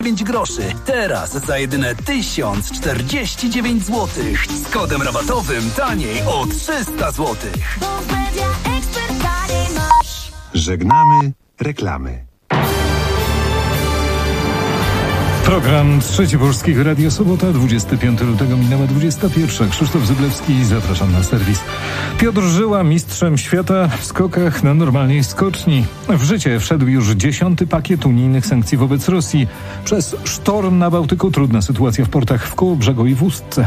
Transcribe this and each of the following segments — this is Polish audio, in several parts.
99 groszy. Teraz za jedyne 1049 zł. Z kodem rabatowym taniej o 300 zł. Żegnamy reklamy. Program Trzeci Polskiego Radio Sobota, 25 lutego, minęła 21. Krzysztof Zyblewski, zapraszam na serwis. Piotr Żyła, mistrzem świata w skokach na normalnej skoczni. W życie wszedł już 10. pakiet unijnych sankcji wobec Rosji. Przez sztorm na Bałtyku trudna sytuacja w portach w Kołobrzegu i w Ustce.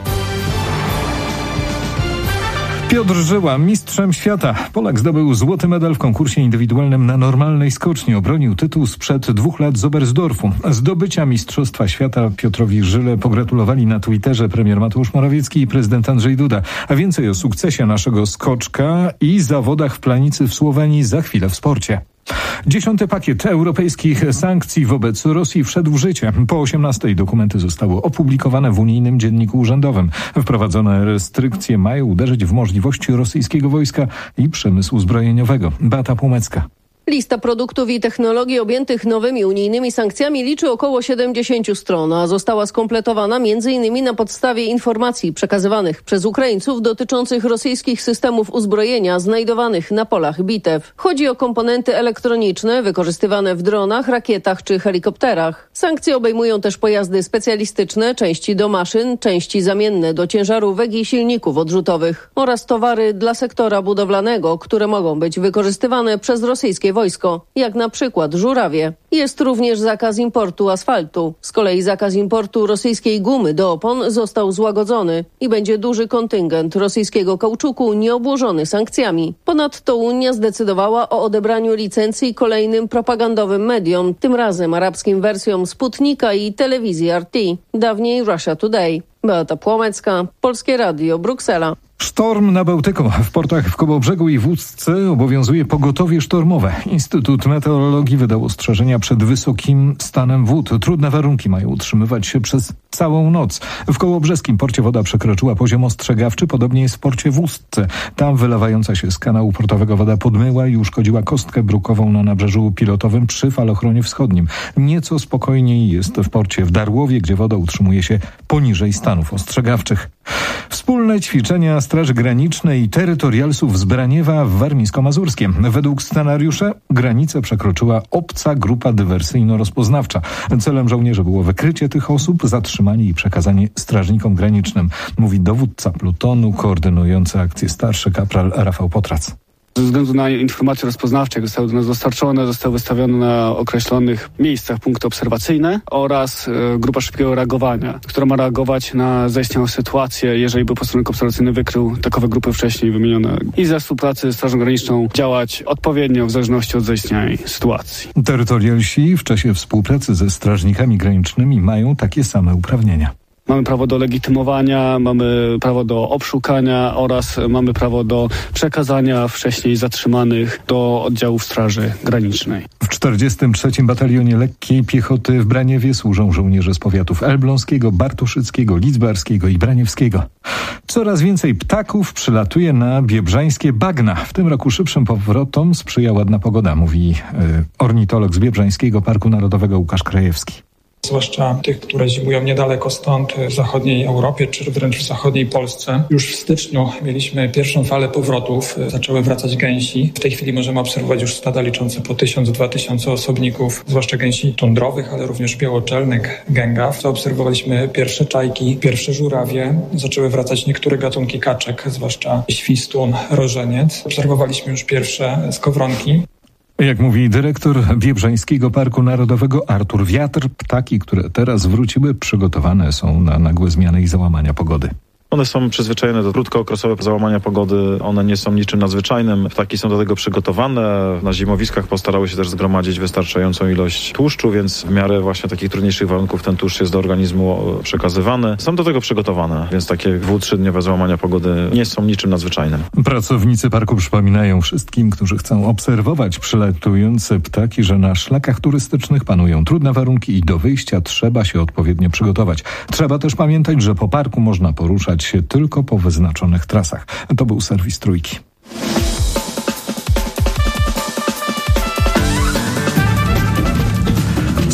Piotr Żyła, mistrzem świata. Polak zdobył złoty medal w konkursie indywidualnym na normalnej skoczni. Obronił tytuł sprzed 2 lat z Oberstdorfu. Zdobycia Mistrzostwa Świata Piotrowi Żyle pogratulowali na Twitterze premier Mateusz Morawiecki i prezydent Andrzej Duda. A więcej o sukcesie naszego skoczka i zawodach w Planicy w Słowenii za chwilę w sporcie. 10. pakiet europejskich sankcji wobec Rosji wszedł w życie. Po 18 dokumenty zostały opublikowane w unijnym dzienniku urzędowym. Wprowadzone restrykcje mają uderzyć w możliwości rosyjskiego wojska i przemysłu zbrojeniowego. Beata Płomecka. Lista produktów i technologii objętych nowymi unijnymi sankcjami liczy około 70 stron, a została skompletowana m.in. na podstawie informacji przekazywanych przez Ukraińców dotyczących rosyjskich systemów uzbrojenia znajdowanych na polach bitew. Chodzi o komponenty elektroniczne wykorzystywane w dronach, rakietach czy helikopterach. Sankcje obejmują też pojazdy specjalistyczne, części do maszyn, części zamienne do ciężarówek i silników odrzutowych oraz towary dla sektora budowlanego, które mogą być wykorzystywane przez rosyjskie wojsko, jak na przykład żurawie. Jest również zakaz importu asfaltu. Z kolei zakaz importu rosyjskiej gumy do opon został złagodzony i będzie duży kontyngent rosyjskiego kauczuku nieobłożony sankcjami. Ponadto Unia zdecydowała o odebraniu licencji kolejnym propagandowym mediom, tym razem arabskim wersjom Sputnika i telewizji RT, dawniej Russia Today. Beata Płomecka, Polskie Radio, Bruksela. Sztorm na Bałtyku. W portach w Kołobrzegu i w Ustce obowiązuje pogotowie sztormowe. Instytut Meteorologii wydał ostrzeżenia przed wysokim stanem wód. Trudne warunki mają utrzymywać się przez całą noc. W kołobrzeskim porcie woda przekroczyła poziom ostrzegawczy, podobnie jest w porcie w Ustce. Tam wylewająca się z kanału portowego woda podmyła i uszkodziła kostkę brukową na nabrzeżu pilotowym przy falochronie wschodnim. Nieco spokojniej jest w porcie w Darłowie, gdzie woda utrzymuje się poniżej stanów ostrzegawczych. Wspólne ćwiczenia Straży Granicznej i terytorialsów z Braniewa w Warmińsko-Mazurskiem. Według scenariusza granicę przekroczyła obca grupa dywersyjno-rozpoznawcza. Celem żołnierzy było wykrycie tych osób, zatrzymanie i przekazanie strażnikom granicznym, mówi dowódca plutonu koordynujący akcję starszy kapral Rafał Potrac. Ze względu na informacje rozpoznawcze, jak zostały do nas dostarczone, zostały wystawione na określonych miejscach punkty obserwacyjne oraz grupa szybkiego reagowania, która ma reagować na zaistniałą sytuację, jeżeli by posterunek obserwacyjny wykrył takowe grupy wcześniej wymienione. I ze współpracy z Strażą Graniczną działać odpowiednio w zależności od zaistniałej sytuacji. Terytorialsi w czasie współpracy ze strażnikami granicznymi mają takie same uprawnienia. Mamy prawo do legitymowania, mamy prawo do obszukania oraz mamy prawo do przekazania wcześniej zatrzymanych do oddziałów Straży Granicznej. W 43. Batalionie Lekkiej Piechoty w Braniewie służą żołnierze z powiatów elbląskiego, bartoszyckiego, lidzbarskiego i braniewskiego. Coraz więcej ptaków przylatuje na biebrzańskie bagna. W tym roku szybszym powrotom sprzyja ładna pogoda, mówi ornitolog z Biebrzańskiego Parku Narodowego Łukasz Krajewski. Zwłaszcza tych, które zimują niedaleko stąd, w zachodniej Europie, czy wręcz w zachodniej Polsce. Już w styczniu mieliśmy pierwszą falę powrotów, zaczęły wracać gęsi. W tej chwili możemy obserwować już stada liczące po 1000-2000 osobników, zwłaszcza gęsi tundrowych, ale również białoczelnek, gęgaw. Zaobserwowaliśmy pierwsze czajki, pierwsze żurawie. Zaczęły wracać niektóre gatunki kaczek, zwłaszcza świstun, rożeniec. Obserwowaliśmy już pierwsze skowronki. Jak mówi dyrektor Biebrzańskiego Parku Narodowego Artur Wiatr, ptaki, które teraz wróciły, przygotowane są na nagłe zmiany i załamania pogody. One są przyzwyczajone do krótkookresowe załamania pogody, one nie są niczym nadzwyczajnym. Ptaki są do tego przygotowane. Na zimowiskach postarały się też zgromadzić wystarczającą ilość tłuszczu, więc w miarę właśnie takich trudniejszych warunków ten tłuszcz jest do organizmu przekazywany. Są do tego przygotowane, więc takie 2-3-dniowe załamania pogody nie są niczym nadzwyczajnym. Pracownicy parku przypominają wszystkim, którzy chcą obserwować przylatujące ptaki, że na szlakach turystycznych panują trudne warunki i do wyjścia trzeba się odpowiednio przygotować. Trzeba też pamiętać, że po parku można poruszać się tylko po wyznaczonych trasach. To był serwis Trójki.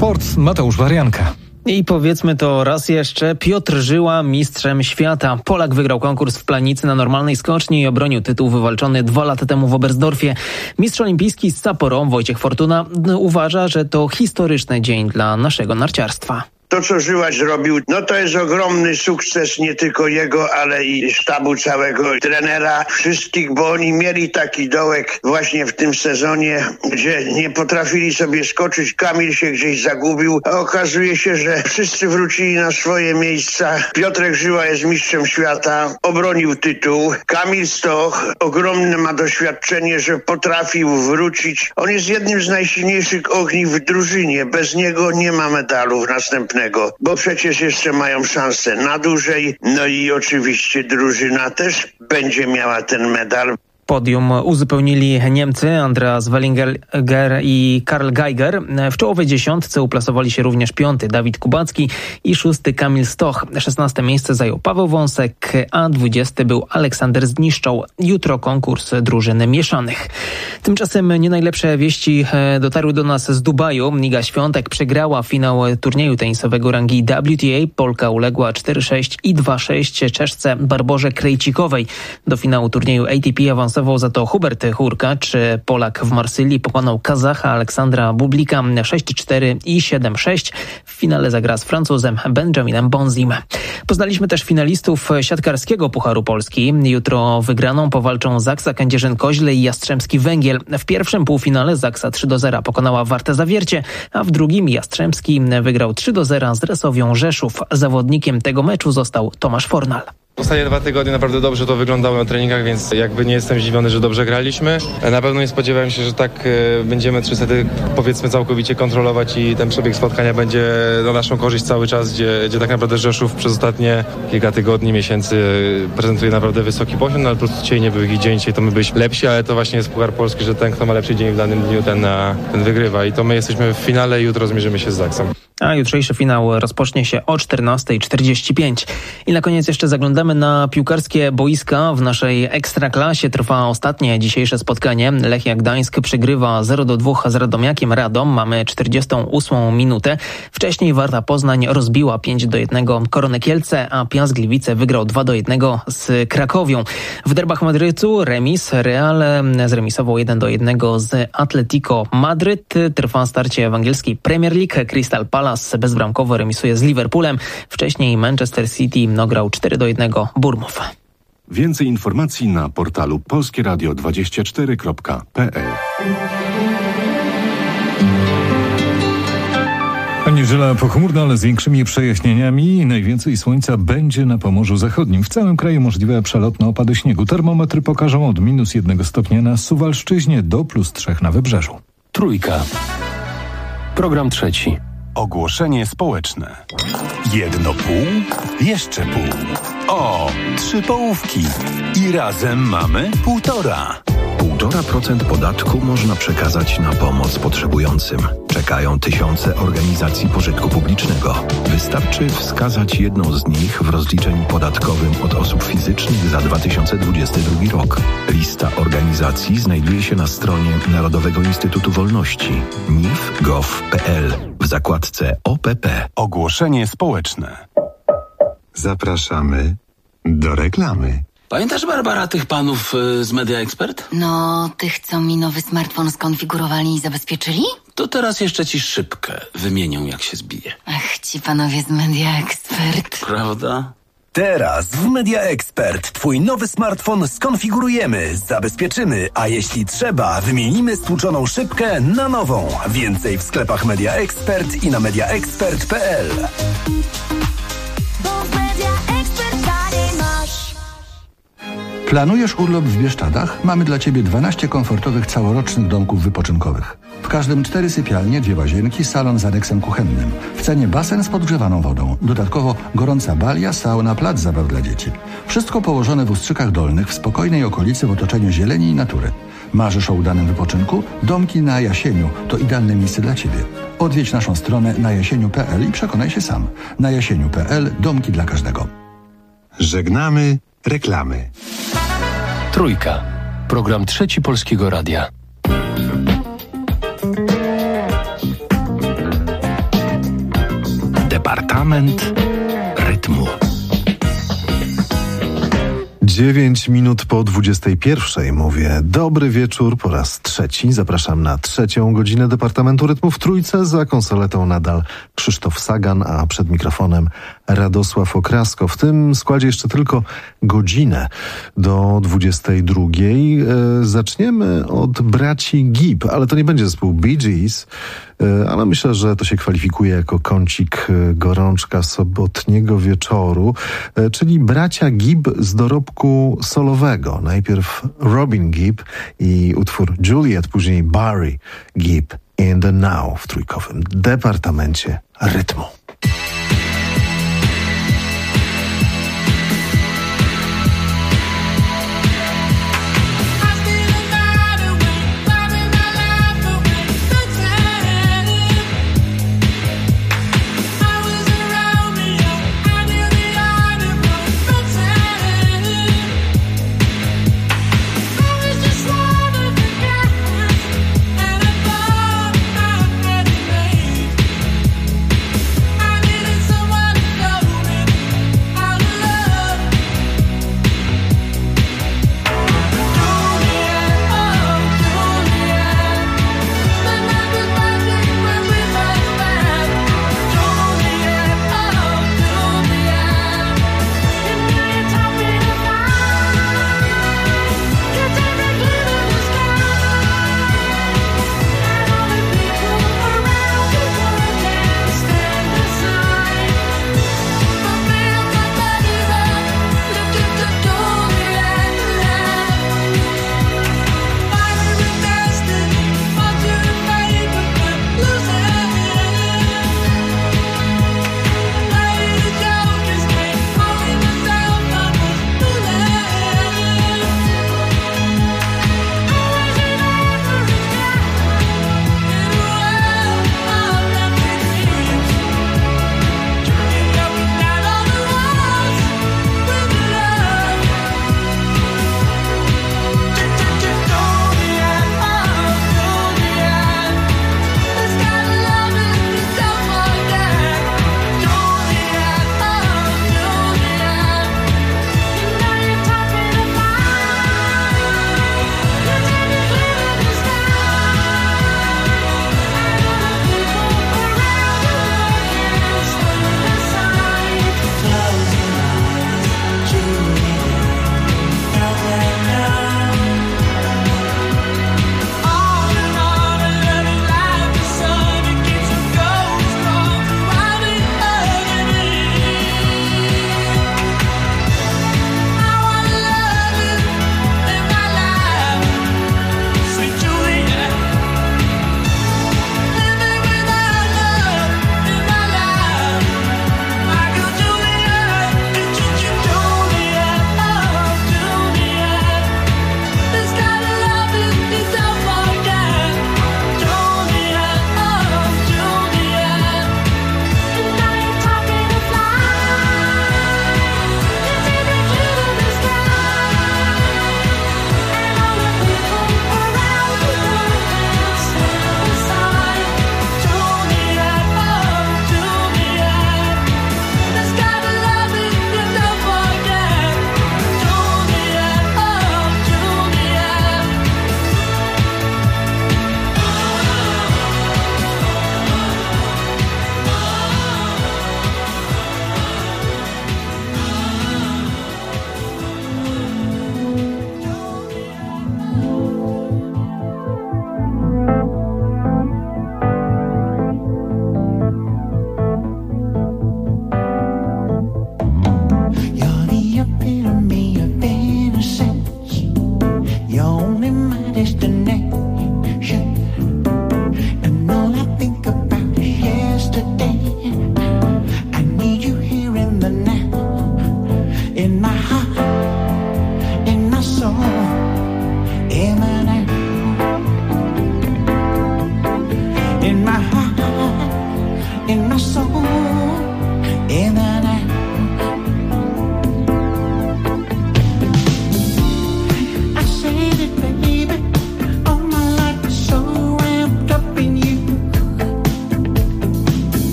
Sport, Mateusz Warianka. I powiedzmy to raz jeszcze, Piotr Żyła mistrzem świata. Polak wygrał konkurs w Planicy na normalnej skoczni i obronił tytuł wywalczony 2 lata temu w Oberstdorfie. Mistrz olimpijski z Sapporo, Wojciech Fortuna, uważa, że to historyczny dzień dla naszego narciarstwa. To, co Żyła zrobił, to jest ogromny sukces nie tylko jego, ale i sztabu całego, trenera, wszystkich, bo oni mieli taki dołek właśnie w tym sezonie, gdzie nie potrafili sobie skoczyć. Kamil się gdzieś zagubił, a okazuje się, że wszyscy wrócili na swoje miejsca. Piotrek Żyła jest mistrzem świata, obronił tytuł. Kamil Stoch ogromne ma doświadczenie, że potrafił wrócić. On jest jednym z najsilniejszych ogniw w drużynie. Bez niego nie ma medalów następnego, bo przecież jeszcze mają szansę na dłużej. No i oczywiście drużyna też będzie miała ten medal. Podium uzupełnili Niemcy Andreas Wellinger i Karl Geiger. W czołowej 10 uplasowali się również 5. Dawid Kubacki i 6. Kamil Stoch. 16. miejsce zajął Paweł Wąsek, a 20. był Aleksander Zniszczoł. Jutro konkurs drużyn mieszanych. Tymczasem nie najlepsze wieści dotarły do nas z Dubaju. Iga Świątek przegrała finał turnieju tenisowego rangi WTA. Polka uległa 4-6 i 2-6 Czeszce Barborze Krejcikowej. Do finału turnieju ATP awansował za to Hubert Hurkacz. Polak w Marsylii pokonał Kazacha Aleksandra Bublika 6-4 i 7-6. W finale zagra z Francuzem Benjaminem Bonzim. Poznaliśmy też finalistów siatkarskiego Pucharu Polski. Jutro wygraną powalczą Zaksa Kędzierzyn-Koźle i Jastrzębski Węgiel. W pierwszym półfinale Zaksa 3-0 pokonała Wartę Zawiercie, a w drugim Jastrzębski wygrał 3-0 z Resowią Rzeszów. Zawodnikiem tego meczu został Tomasz Fornal. Ostatnie 2 tygodnie naprawdę dobrze to wyglądało na treningach, więc jakby nie jestem zdziwiony, że dobrze graliśmy. Na pewno nie spodziewałem się, że tak będziemy 3 sety powiedzmy całkowicie kontrolować i ten przebieg spotkania będzie na naszą korzyść cały czas, gdzie tak naprawdę Rzeszów przez ostatnie kilka tygodni, miesięcy prezentuje naprawdę wysoki poziom, no ale po prostu dzisiaj nie był ich dzień, dzisiaj to my byliśmy lepsi, ale to właśnie jest Puchar Polski, że ten, kto ma lepszy dzień w danym dniu, ten wygrywa i to my jesteśmy w finale i jutro zmierzymy się z Zaksą. A jutrzejszy finał rozpocznie się o 14:45. I na koniec jeszcze zaglądamy na piłkarskie boiska. W naszej Ekstraklasie trwa ostatnie dzisiejsze spotkanie. Lechia Gdańsk przegrywa 0-2 z Radomiakiem Radom. Mamy 48 minutę. Wcześniej Warta Poznań rozbiła 5-1 Koronę Kielce, a Piast Gliwice wygrał 2-1 z Krakowią. W derbach Madrytu remis. Real zremisował 1-1 z Atletico Madryt. Trwa starcie w angielskiej Premier League. Crystal Palace bezbramkowo remisuje z Liverpoolem. Wcześniej Manchester City grał 4-1 Bournemouth. Więcej informacji na portalu polskieradio24.pl. Niedziela pochmurna, ale z większymi przejaśnieniami. Najwięcej słońca będzie na Pomorzu Zachodnim. W całym kraju możliwe przelotne opady śniegu. Termometry pokażą od -1 stopnia na Suwalszczyźnie do +3 na Wybrzeżu. Trójka. Program trzeci. Ogłoszenie społeczne. 1 pół, jeszcze pół. O, 3 połówki. I razem mamy 1,5. 1,5% podatku można przekazać na pomoc potrzebującym. Czekają tysiące organizacji pożytku publicznego. Wystarczy wskazać jedną z nich w rozliczeniu podatkowym od osób fizycznych za 2022 rok. Lista organizacji znajduje się na stronie Narodowego Instytutu Wolności nif.gov.pl w zakładce OPP. Ogłoszenie społeczne. Zapraszamy do reklamy. Pamiętasz, Barbara, tych panów z Media Expert? No, tych, co mi nowy smartfon skonfigurowali i zabezpieczyli? To teraz jeszcze ci szybkę wymienią, jak się zbije. Ach, ci panowie z Media Expert. Prawda? Teraz w Media Expert twój nowy smartfon skonfigurujemy, zabezpieczymy, a jeśli trzeba, wymienimy stłuczoną szybkę na nową. Więcej w sklepach Media Expert i na mediaexpert.pl. Planujesz urlop w Bieszczadach? Mamy dla Ciebie 12 komfortowych całorocznych domków wypoczynkowych. W każdym 4 sypialnie, 2 łazienki, salon z aneksem kuchennym. W cenie basen z podgrzewaną wodą. Dodatkowo gorąca balia, sauna, plac zabaw dla dzieci. Wszystko położone w Ustrzykach Dolnych, w spokojnej okolicy w otoczeniu zieleni i natury. Marzysz o udanym wypoczynku? Domki na Jasieniu to idealne miejsce dla Ciebie. Odwiedź naszą stronę najasieniu.pl i przekonaj się sam. Na jasieniu.pl domki dla każdego. Żegnamy reklamy. Trójka. Program trzeci Polskiego Radia. Departament rytmu. 9 minut po 21:00 mówię dobry wieczór po raz trzeci. Zapraszam na 3. godzinę Departamentu Rytmu w Trójce. Za konsoletą nadal Krzysztof Sagan, a przed mikrofonem Radosław Okrasko. W tym składzie jeszcze tylko godzinę do 22:00. Zaczniemy od braci Gibb, ale to nie będzie zespół Bee Gees, ale myślę, że to się kwalifikuje jako kącik gorączka sobotniego wieczoru, czyli bracia Gibb z dorobku solowego. Najpierw Robin Gibb i utwór Juliet, później Barry Gibb in the Now w trójkowym Departamencie Rytmu. I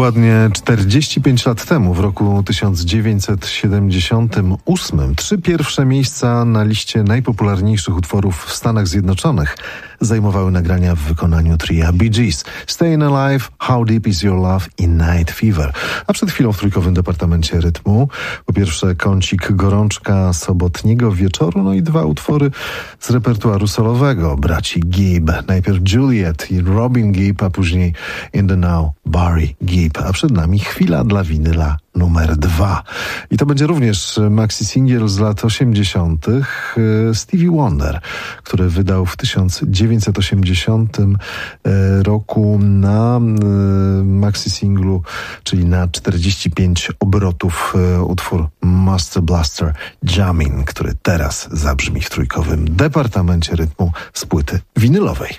Dokładnie 45 lat temu, w roku 1978, 3 pierwsze miejsca na liście najpopularniejszych utworów w Stanach Zjednoczonych zajmowały nagrania w wykonaniu tria Bee Gees. Stayin' Alive, How Deep Is Your Love i Night Fever. A przed chwilą w trójkowym departamencie rytmu po pierwsze kącik gorączka sobotniego wieczoru, no i 2 utwory z repertuaru solowego braci Gibb. Najpierw Juliet i Robin Gibb, a później In the Now Barry Gibb. A przed nami chwila dla winyla numer 2. I to będzie również maxi singiel z lat 80. Stevie Wonder, który wydał w 1980 roku na maxi singlu, czyli na 45 obrotów utwór Master Blaster Jamming, który teraz zabrzmi w trójkowym departamencie rytmu z płyty winylowej.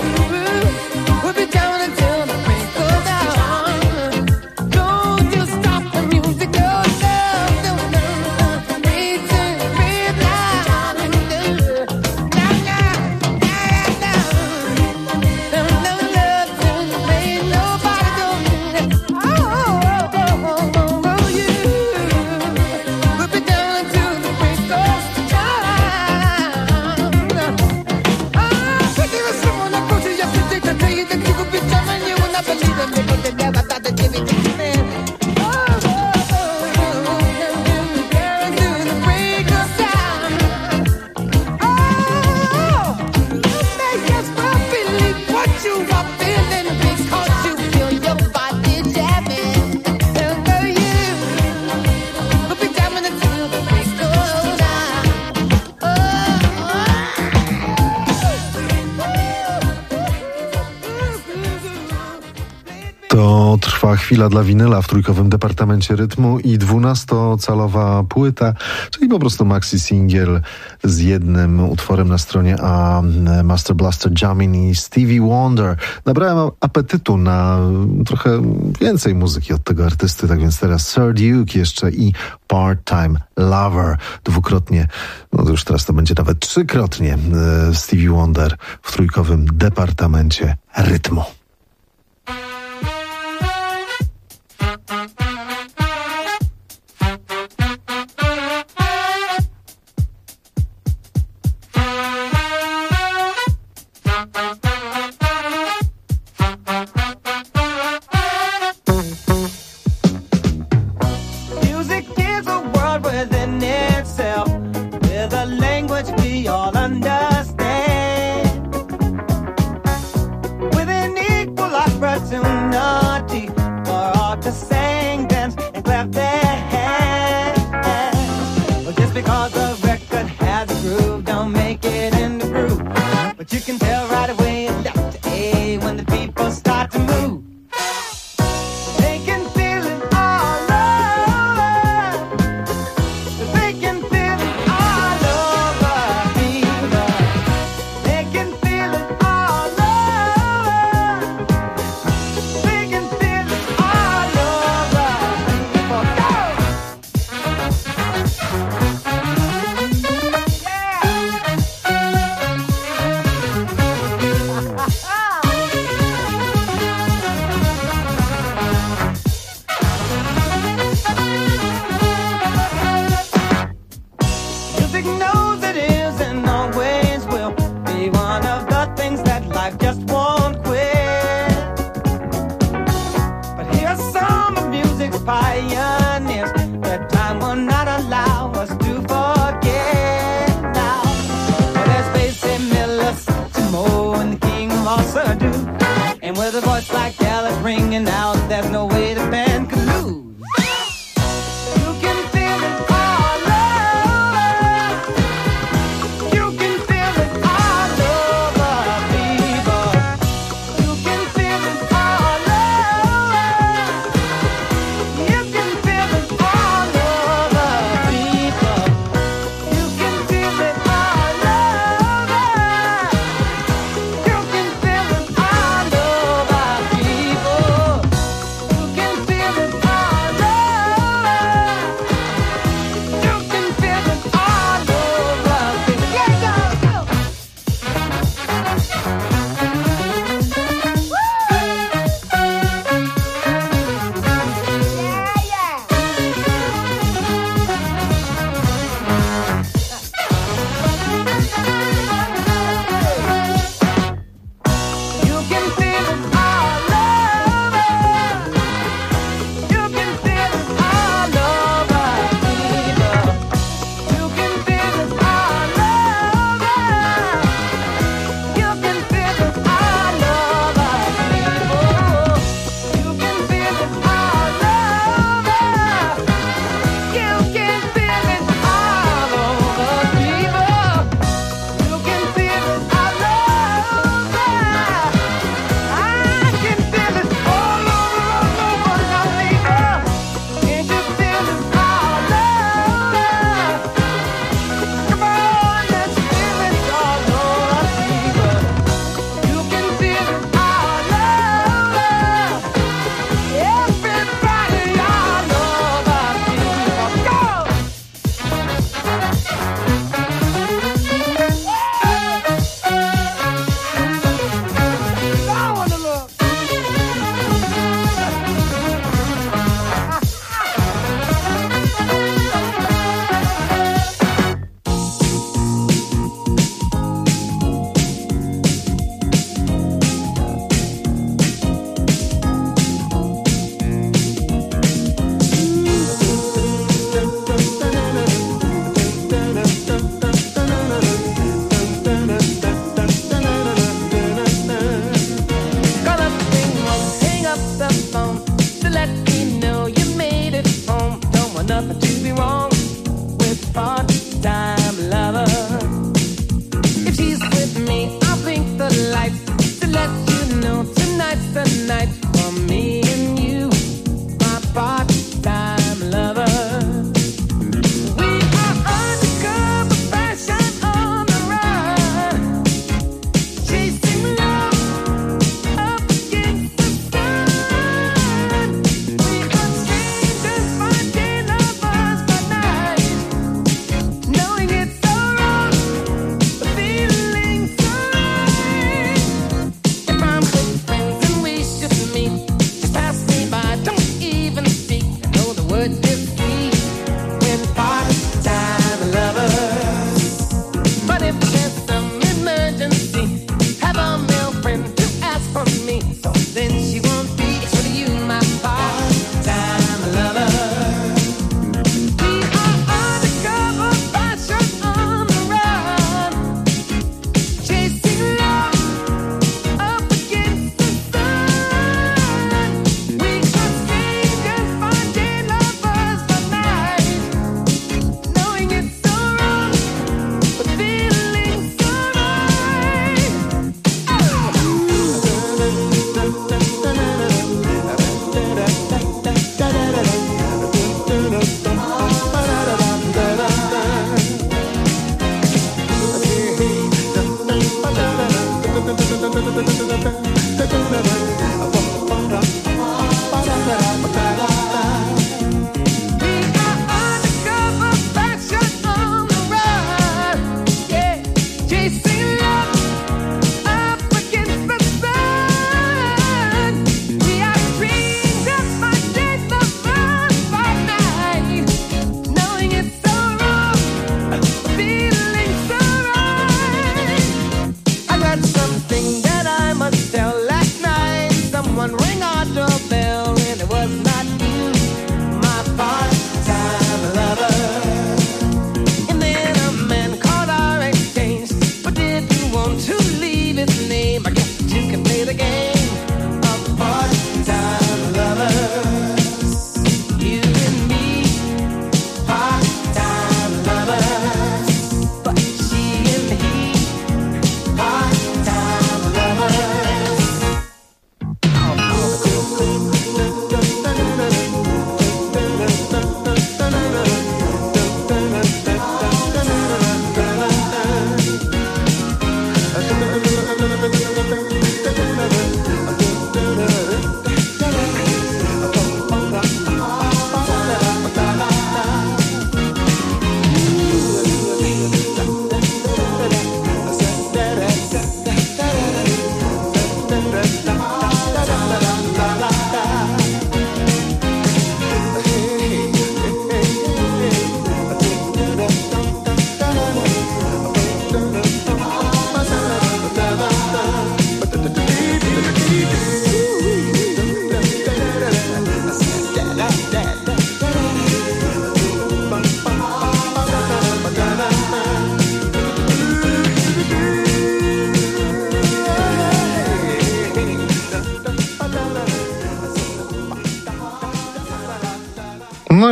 Stop Trwa chwila dla winyla w trójkowym departamencie rytmu i 12-calowa płyta, czyli po prostu maxi singiel z jednym utworem na stronie A, Master Blaster Jamming i Stevie Wonder. Nabrałem apetytu na trochę więcej muzyki od tego artysty, tak więc teraz Sir Duke jeszcze i Part-Time Lover. Dwukrotnie, no to już teraz to będzie nawet trzykrotnie Stevie Wonder w trójkowym departamencie rytmu. Feel it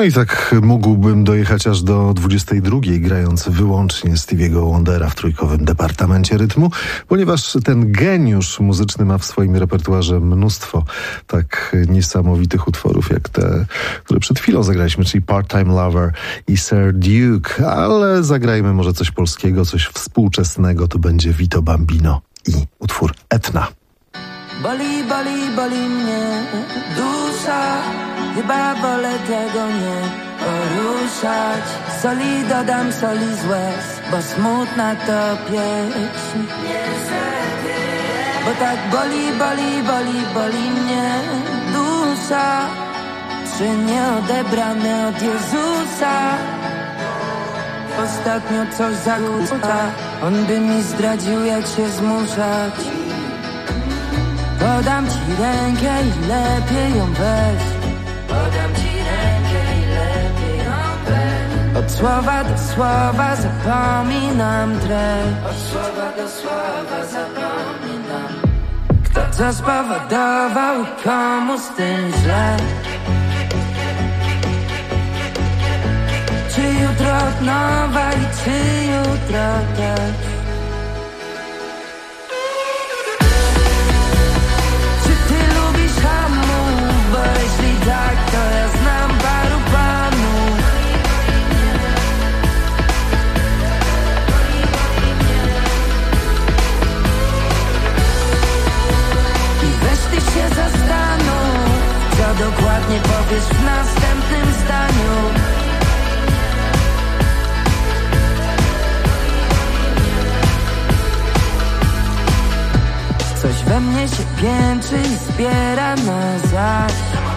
i tak mógłbym dojechać aż do 22, grając wyłącznie Stevie'ego Wondera w trójkowym departamencie rytmu, ponieważ ten geniusz muzyczny ma w swoim repertuarze mnóstwo tak niesamowitych utworów, jak te, które przed chwilą zagraliśmy, czyli Part-Time Lover i Sir Duke, ale zagrajmy może coś polskiego, coś współczesnego, to będzie Vito Bambino i utwór Etna. Boli, boli, boli mnie dusza, chyba wolę tego nie poruszać. Soli dodam, soli z łez, bo smutna to pieśń. Bo tak boli, boli, boli, boli mnie dusza, czy nieodebrane od Jezusa. Ostatnio coś zakłóca, on by mi zdradził, jak się zmuszać. Podam ci rękę i lepiej ją weź. Podam ci rękę i lepiej ją weź. Od słowa do słowa zapominam treść. Od słowa do słowa zapominam. Kto co spowodował i komu z tym źle? Czy jutro od nowa i czy jutro też? Bo jeśli tak, to ja znam paru panów. I weź ty się zastanów, co dokładnie powiesz w następnym zdaniu. Coś we mnie się piętrzy i zbiera na zaś.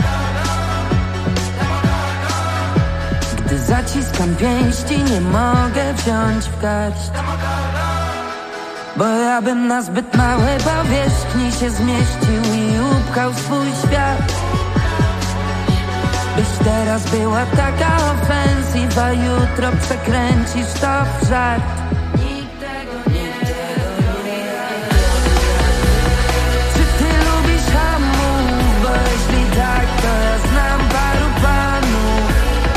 Gdy zaciskam pięści, nie mogę wziąć w garść. Bo ja bym na zbyt małej powierzchni się zmieścił i upchał swój świat. Byś teraz była taka ofensywa, jutro przekręcisz to w żart. Tak, to ja znam paru panów.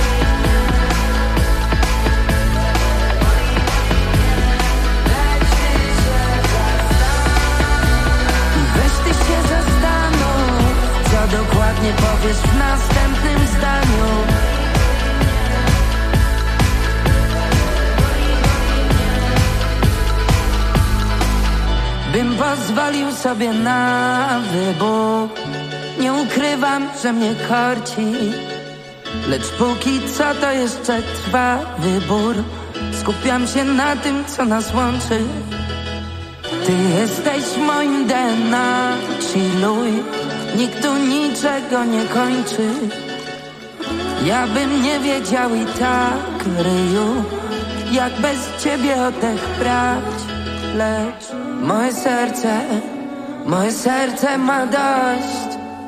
I weź ty się zastanów, co dokładnie powiesz w następnym zdaniu. Bym pozwolił sobie na wybór. Nie ukrywam, że mnie korci, lecz póki co to jeszcze trwa wybór. Skupiam się na tym, co nas łączy. Ty jesteś moim DNA, chilluj. Nikt tu niczego nie kończy. Ja bym nie wiedział i tak, ryju, jak bez ciebie oddech brać. Lecz moje serce ma dość.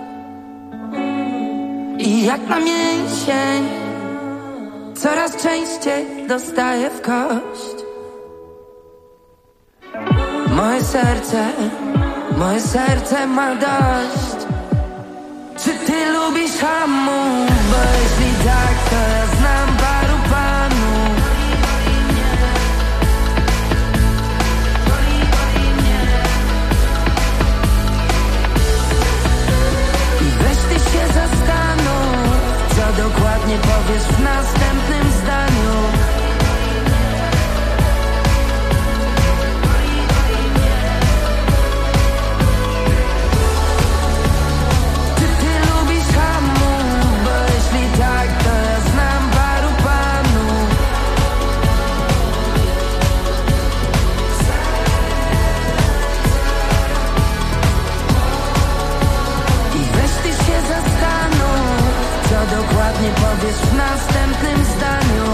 I jak na mięsień coraz częściej dostaję w kość. Moje serce ma dość. Czy ty lubisz hamów? Bo jeśli tak, to ja znam paru panów. I weź ty się zastanów, co dokładnie powiesz w następnym zdaniu. Czy ty lubisz hamów? Bo jeśli tak, to ja znam paru panów. I weź ty się zastanów, co dokładnie powiesz w następnym zdaniu.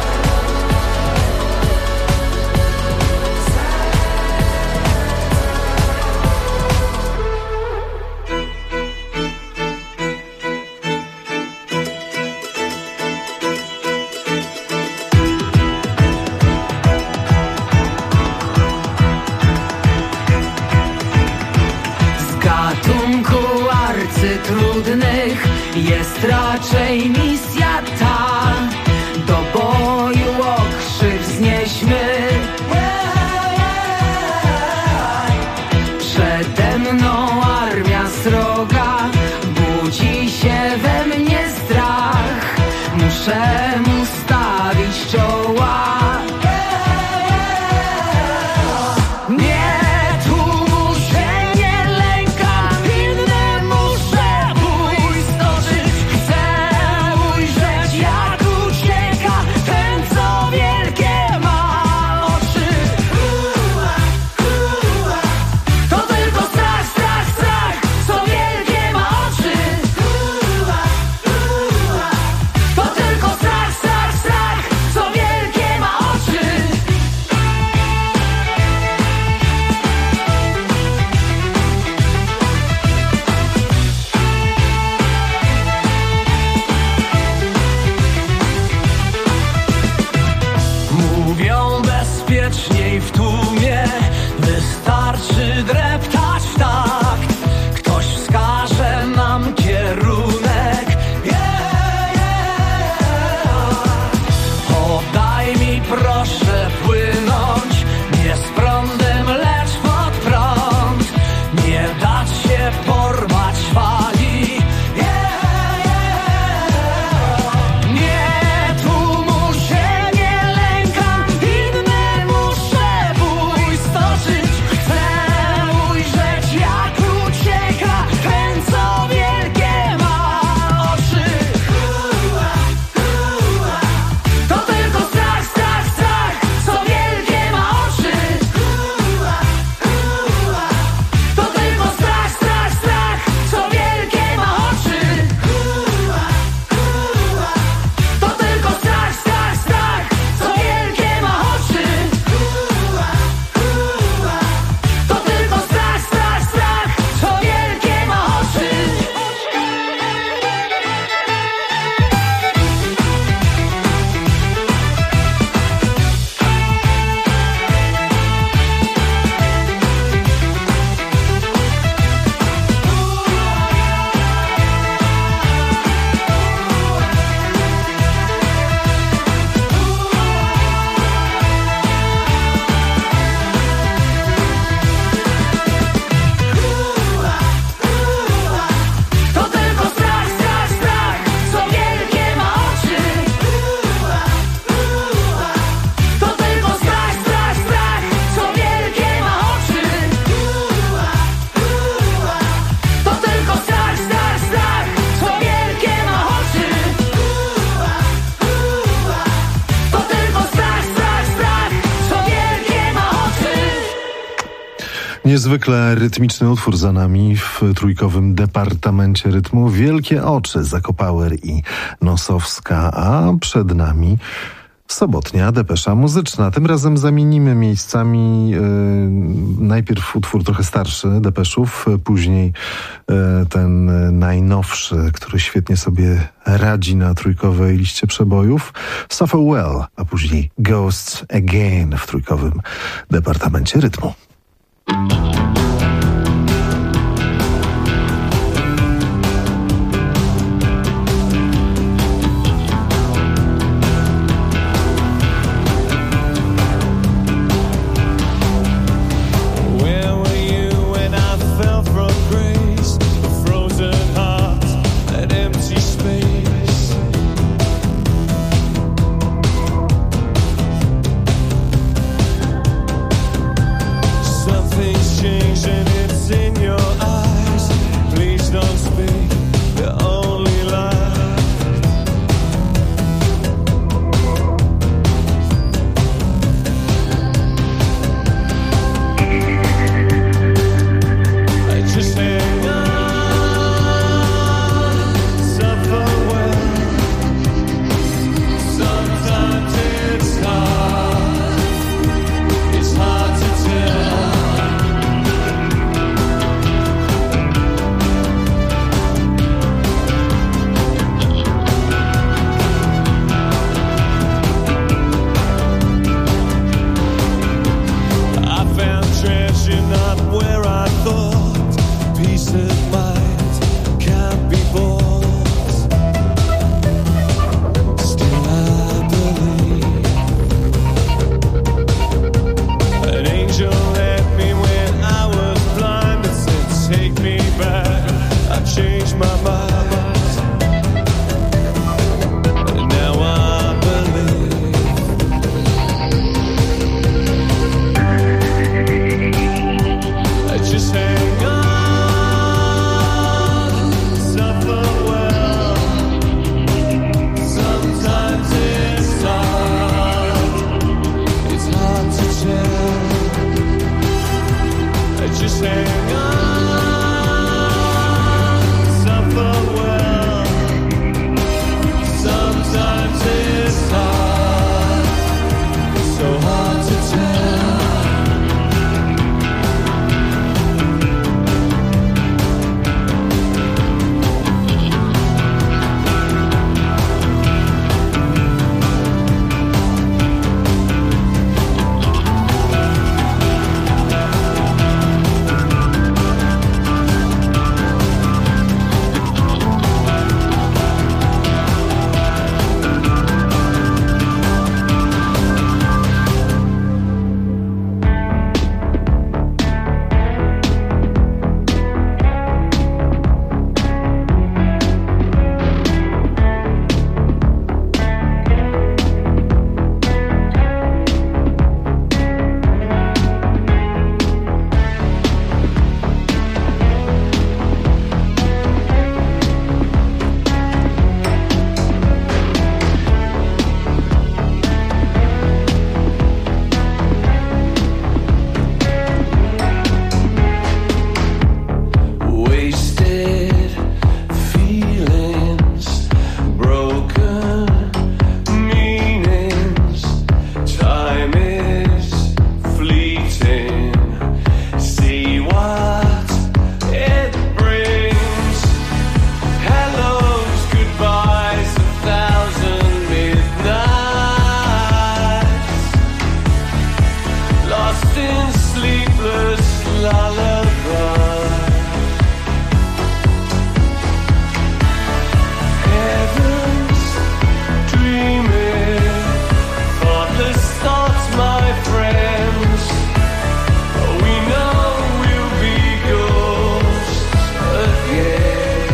Z gatunku arcytrudnych jest raczej misja ta, i w tłumie wystarczy dreptać w takt. Ktoś wskaże nam kierunek. Podaj mi proszę płynąć, nie z prądem, lecz pod prąd. Nie dać się porwać fali. Niezwykle rytmiczny utwór za nami w trójkowym Departamencie Rytmu. Wielkie oczy, Zakopower i Nosowska, a przed nami sobotnia depesza muzyczna. Tym razem zamienimy miejscami najpierw utwór trochę starszy Depeszów, później ten najnowszy, który świetnie sobie radzi na trójkowej liście przebojów, Suffer Well, a później Ghosts Again w trójkowym Departamencie Rytmu. in sleepless lullaby. Heavens dreaming, thoughtless thoughts, my friends. We know we'll be ghosts again.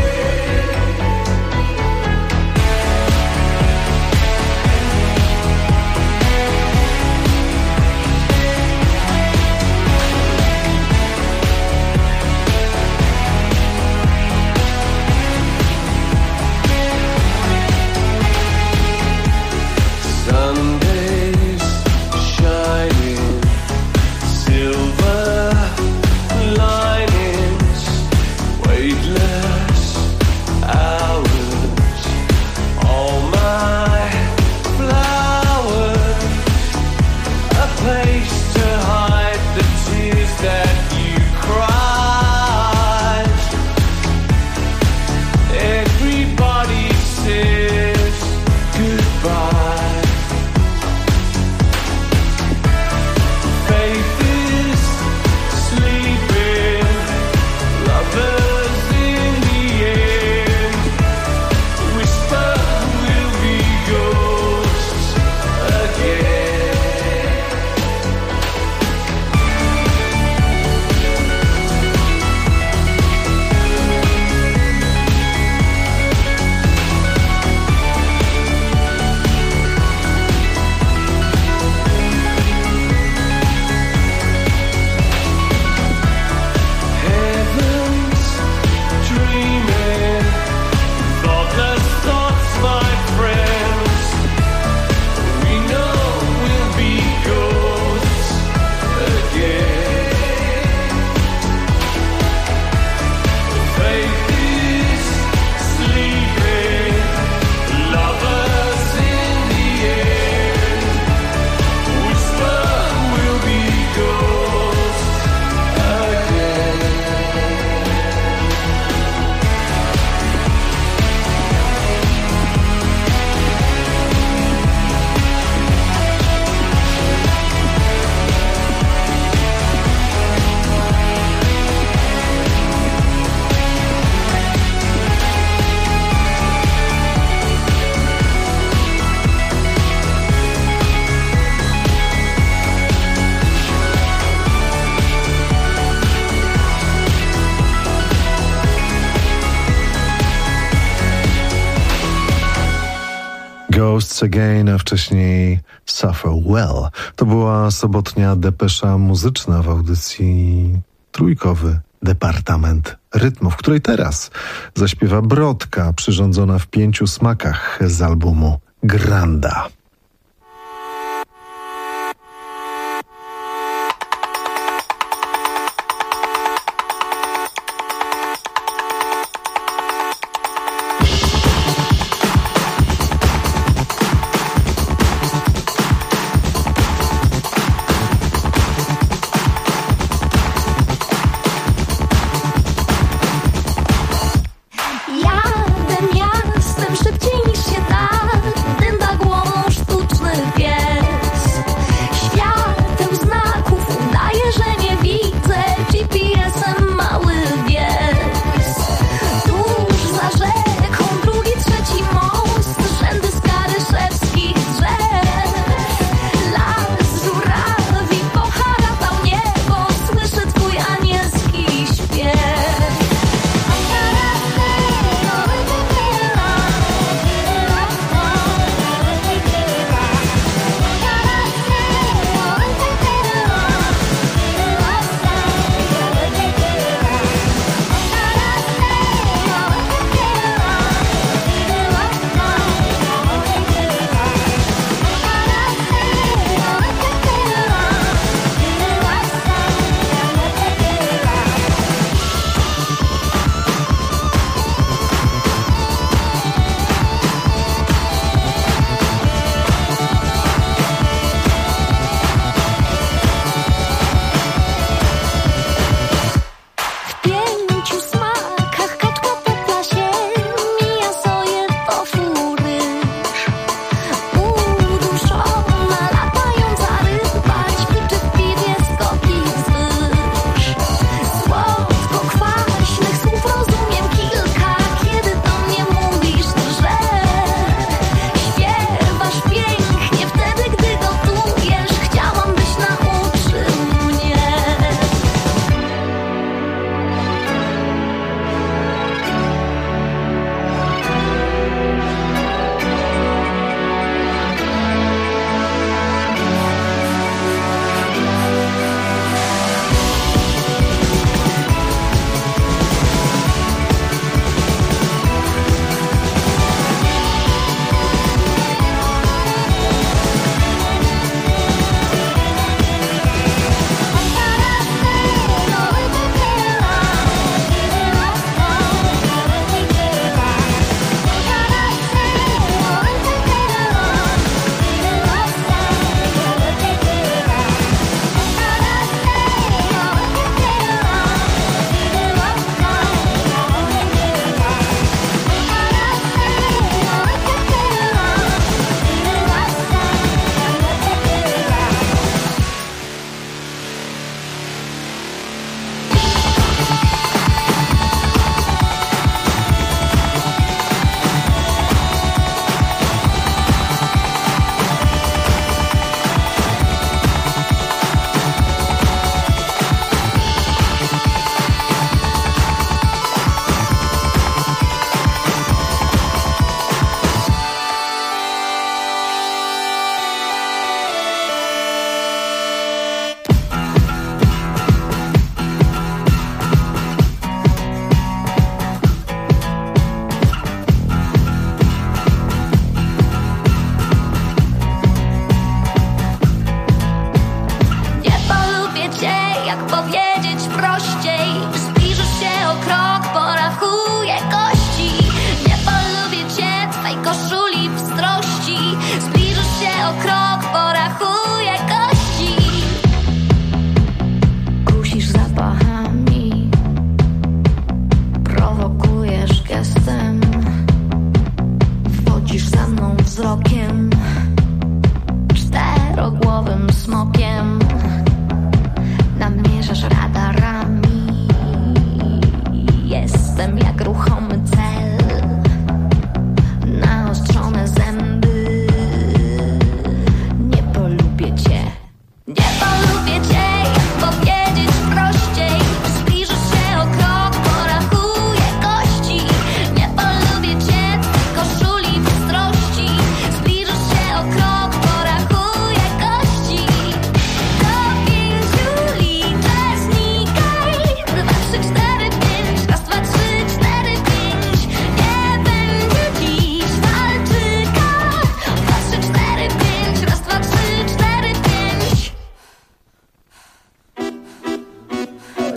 Sundays shining, silver linings, weightless hours, all my flowers, a place to hide the tears that you cried. Everybody says goodbye. Faith is sleeping, lovers in the end. Whisper we'll be ghosts again. Heavens dreaming, thoughtless thoughts, my friends. We know we'll be ghosts again. Faith is sleeping, lovers in the end. Whisper we'll be ghosts again. Ghosts Again, a wcześniej Suffer Well. To była sobotnia depesza muzyczna w audycji Trójkowy Departament Rytmu, w której teraz zaśpiewa Brodka, przyrządzona w 5 smakach z albumu Granda. Jadę miastem szybciej niż się da. Dęba głową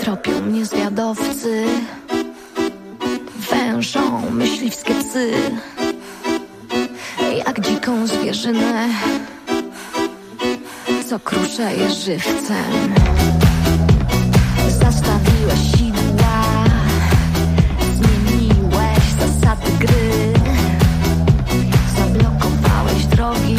Tropią mnie zwiadowcy, wężą myśliwskie psy, jak dziką zwierzynę, co kruszeje żywcem. Zastawiłeś sidła, zmieniłeś zasady gry, zablokowałeś drogi,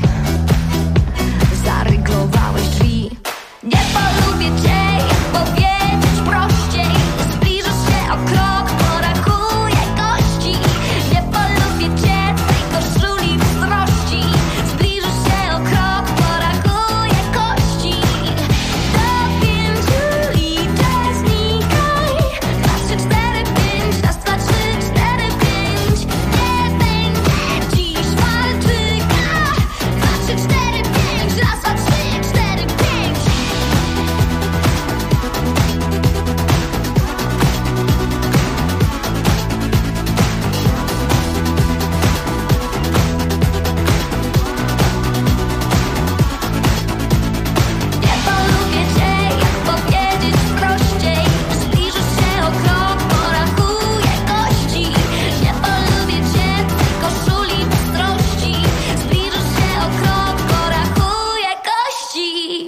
zaryglowałeś drzwi. Nie polubię cię, jak powiedzieć prościej, zbliżysz się o krok, porakuje kości. Nie polubię cię, tej koszuli wzrości, zbliżysz się o krok, porakuje kości. Do 5 liczę, znikaj, 2, 3, 4, 5, raz, 2, 3, 4, 5. Nie będzie dziś walczyka, 2, 3, 4, 5, raz, 2, 3, 4, 5. Nie polubię cię, jak powiedzieć prościej, zbliżysz się o krok, porakuje kości. Nie polubię cię, tej koszuli bystrości, zbliżysz się o krok, porakuje kości.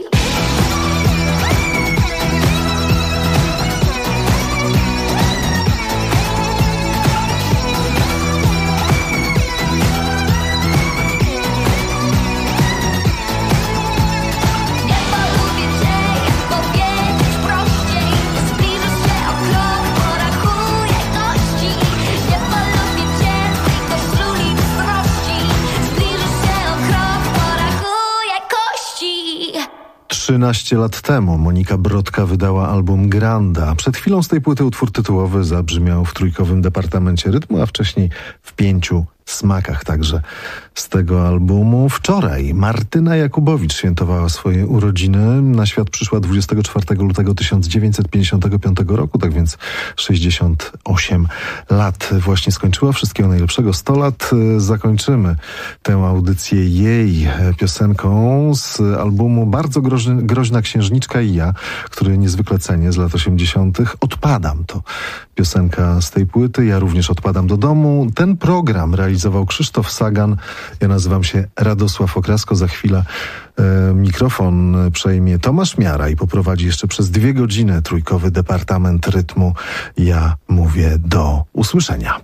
Nie polubię cię, jak powiedzieć prościej, zbliżysz się o krok, porakuje kości. Nie polubię cię, tej koszuli bystrości, zbliżysz się o krok, porakuje kości. 13 lat temu Monika Brodka wydała album Granda. Przed chwilą z tej płyty utwór tytułowy zabrzmiał w Trójkowym Departamencie Rytmu, a wcześniej w 5 smakach także z tego albumu. Wczoraj Martyna Jakubowicz świętowała swoje urodziny. Na świat przyszła 24 lutego 1955 roku, tak więc 68 lat właśnie skończyła. Wszystkiego najlepszego, 100 lat. Zakończymy tę audycję jej piosenką z albumu Bardzo groźna księżniczka i ja, który niezwykle cenię, z lat 80. Odpadam, to piosenka z tej płyty. Ja również odpadam do domu. Ten program realizował Krzysztof Sagan. Ja nazywam się Radosław Okrasko. Za chwilę mikrofon przejmie Tomasz Miara i poprowadzi jeszcze przez 2 godziny Trójkowy Departament Rytmu. Ja mówię do usłyszenia.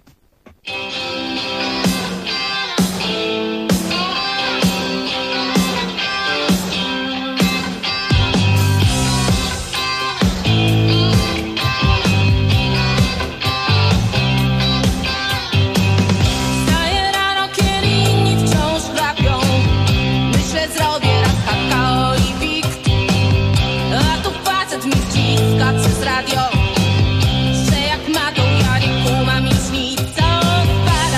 Przez radio, że jak ma to ja nie kumam już nic, co wpadł.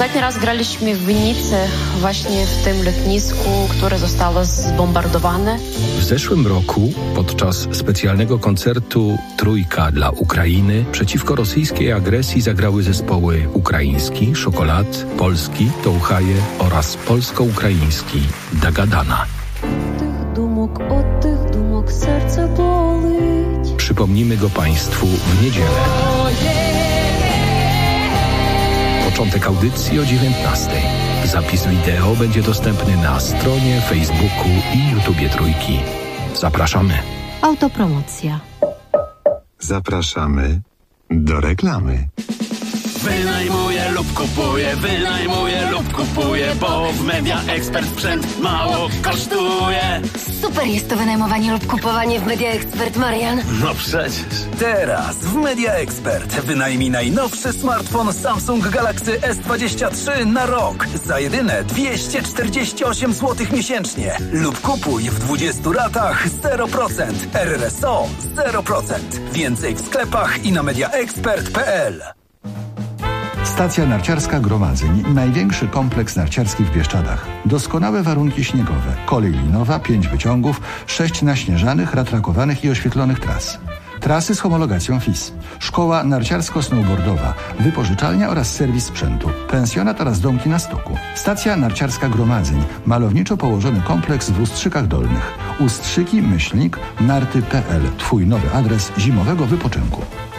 Ostatni raz graliśmy w Winnicy, właśnie w tym lotnisku, które zostało zbombardowane. W zeszłym roku podczas specjalnego koncertu Trójka dla Ukrainy przeciwko rosyjskiej agresji zagrały zespoły ukraiński, Szokolad, polski, Touchaje oraz polsko-ukraiński Dagadana. Od tych dumok serce bolить. Przypomnimy go Państwu w niedzielę. Początek audycji o 19:00. Zapis wideo będzie dostępny na stronie, Facebooku i YouTubie Trójki. Zapraszamy. Autopromocja. Zapraszamy do reklamy. Wynajmuję lub kupuję, bo w Media Expert sprzęt mało kosztuje. Super jest to wynajmowanie lub kupowanie w Media Expert, Marian. No przecież. Teraz w Media Expert wynajmij najnowszy smartfon Samsung Galaxy S23 na rok za jedyne 248 zł miesięcznie lub kupuj w 20 ratach 0%, RRSO 0%. Więcej w sklepach i na mediaexpert.pl. Stacja narciarska Gromadzeń. Największy kompleks narciarski w Bieszczadach. Doskonałe warunki śniegowe. Kolej linowa, 5 wyciągów, 6 naśnieżanych, ratrakowanych i oświetlonych tras. Trasy z homologacją FIS. Szkoła narciarsko-snowboardowa. Wypożyczalnia oraz serwis sprzętu. Pensjonat oraz domki na stoku. Stacja narciarska Gromadzeń. Malowniczo położony kompleks w Ustrzykach Dolnych. Ustrzyki, narty.pl. Twój nowy adres zimowego wypoczynku.